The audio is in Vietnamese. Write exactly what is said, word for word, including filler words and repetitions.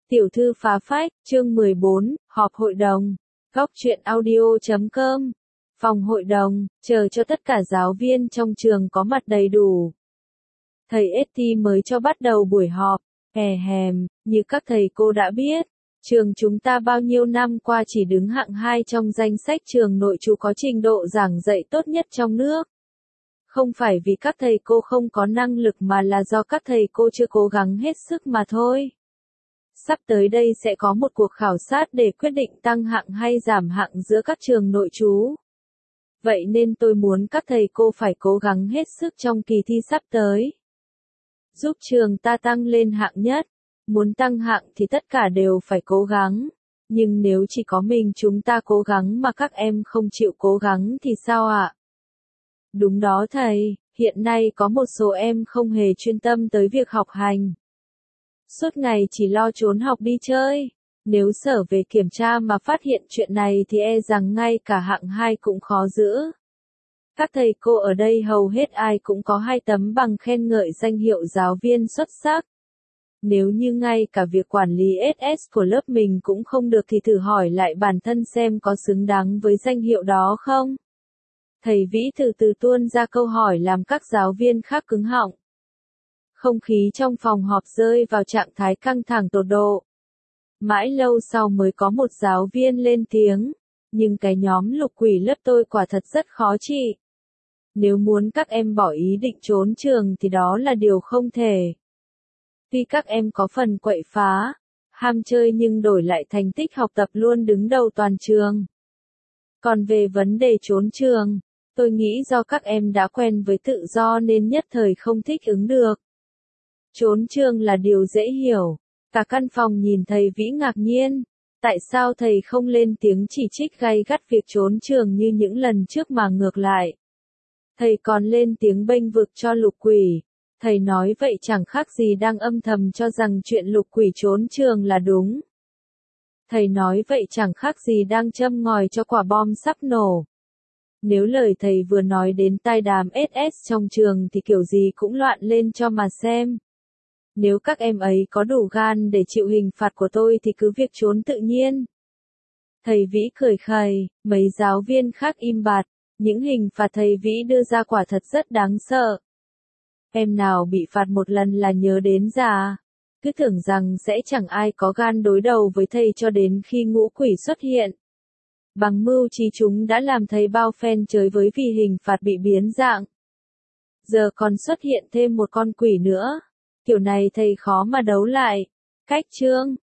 Tiểu thư phá phách, chương mười bốn, họp hội đồng. Góc truyện audio chấm com. Phòng hội đồng, chờ cho tất cả giáo viên trong trường có mặt đầy đủ. Thầy ét tê mới cho bắt đầu buổi họp. Hè hèm, như các thầy cô đã biết, trường chúng ta bao nhiêu năm qua chỉ đứng hạng hai trong danh sách trường nội trú có trình độ giảng dạy tốt nhất trong nước. Không phải vì các thầy cô không có năng lực mà là do các thầy cô chưa cố gắng hết sức mà thôi. Sắp tới đây sẽ có một cuộc khảo sát để quyết định tăng hạng hay giảm hạng giữa các trường nội trú. Vậy nên tôi muốn các thầy cô phải cố gắng hết sức trong kỳ thi sắp tới. Giúp trường ta tăng lên hạng nhất. Muốn tăng hạng thì tất cả đều phải cố gắng. Nhưng nếu chỉ có mình chúng ta cố gắng mà các em không chịu cố gắng thì sao ạ? Đúng đó thầy, hiện nay có một số em không hề chuyên tâm tới việc học hành. Suốt ngày chỉ lo trốn học đi chơi. Nếu sở về kiểm tra mà phát hiện chuyện này thì e rằng ngay cả hạng hai cũng khó giữ. Các thầy cô ở đây hầu hết ai cũng có hai tấm bằng khen ngợi danh hiệu giáo viên xuất sắc. Nếu như ngay cả việc quản lý ét ét của lớp mình cũng không được thì thử hỏi lại bản thân xem có xứng đáng với danh hiệu đó không? Thầy Vĩ từ từ tuôn ra câu hỏi làm các giáo viên khác cứng họng. Không khí trong phòng họp rơi vào trạng thái căng thẳng tột độ. Mãi lâu sau mới có một giáo viên lên tiếng, nhưng cái nhóm lục quỷ lớp tôi quả thật rất khó trị. Nếu muốn các em bỏ ý định trốn trường thì đó là điều không thể. Tuy các em có phần quậy phá, ham chơi nhưng đổi lại thành tích học tập luôn đứng đầu toàn trường. Còn về vấn đề trốn trường, tôi nghĩ do các em đã quen với tự do nên nhất thời không thích ứng được. Trốn trường là điều dễ hiểu. Cả căn phòng nhìn thầy Vĩ ngạc nhiên. Tại sao thầy không lên tiếng chỉ trích gay gắt việc trốn trường như những lần trước mà ngược lại? Thầy còn lên tiếng bênh vực cho lục quỷ. Thầy nói vậy chẳng khác gì đang âm thầm cho rằng chuyện lục quỷ trốn trường là đúng. Thầy nói vậy chẳng khác gì đang châm ngòi cho quả bom sắp nổ. Nếu lời thầy vừa nói đến tai đám ét ét trong trường thì kiểu gì cũng loạn lên cho mà xem. Nếu các em ấy có đủ gan để chịu hình phạt của tôi thì cứ việc trốn tự nhiên. Thầy Vĩ cười khẩy, mấy giáo viên khác im bặt, những hình phạt thầy Vĩ đưa ra quả thật rất đáng sợ. Em nào bị phạt một lần là nhớ đến già, cứ tưởng rằng sẽ chẳng ai có gan đối đầu với thầy cho đến khi ngũ quỷ xuất hiện. Bằng mưu trí chúng đã làm thầy bao phen chới với vì hình phạt bị biến dạng. Giờ còn xuất hiện thêm một con quỷ nữa. Kiểu này thầy khó mà đấu lại. Cách chương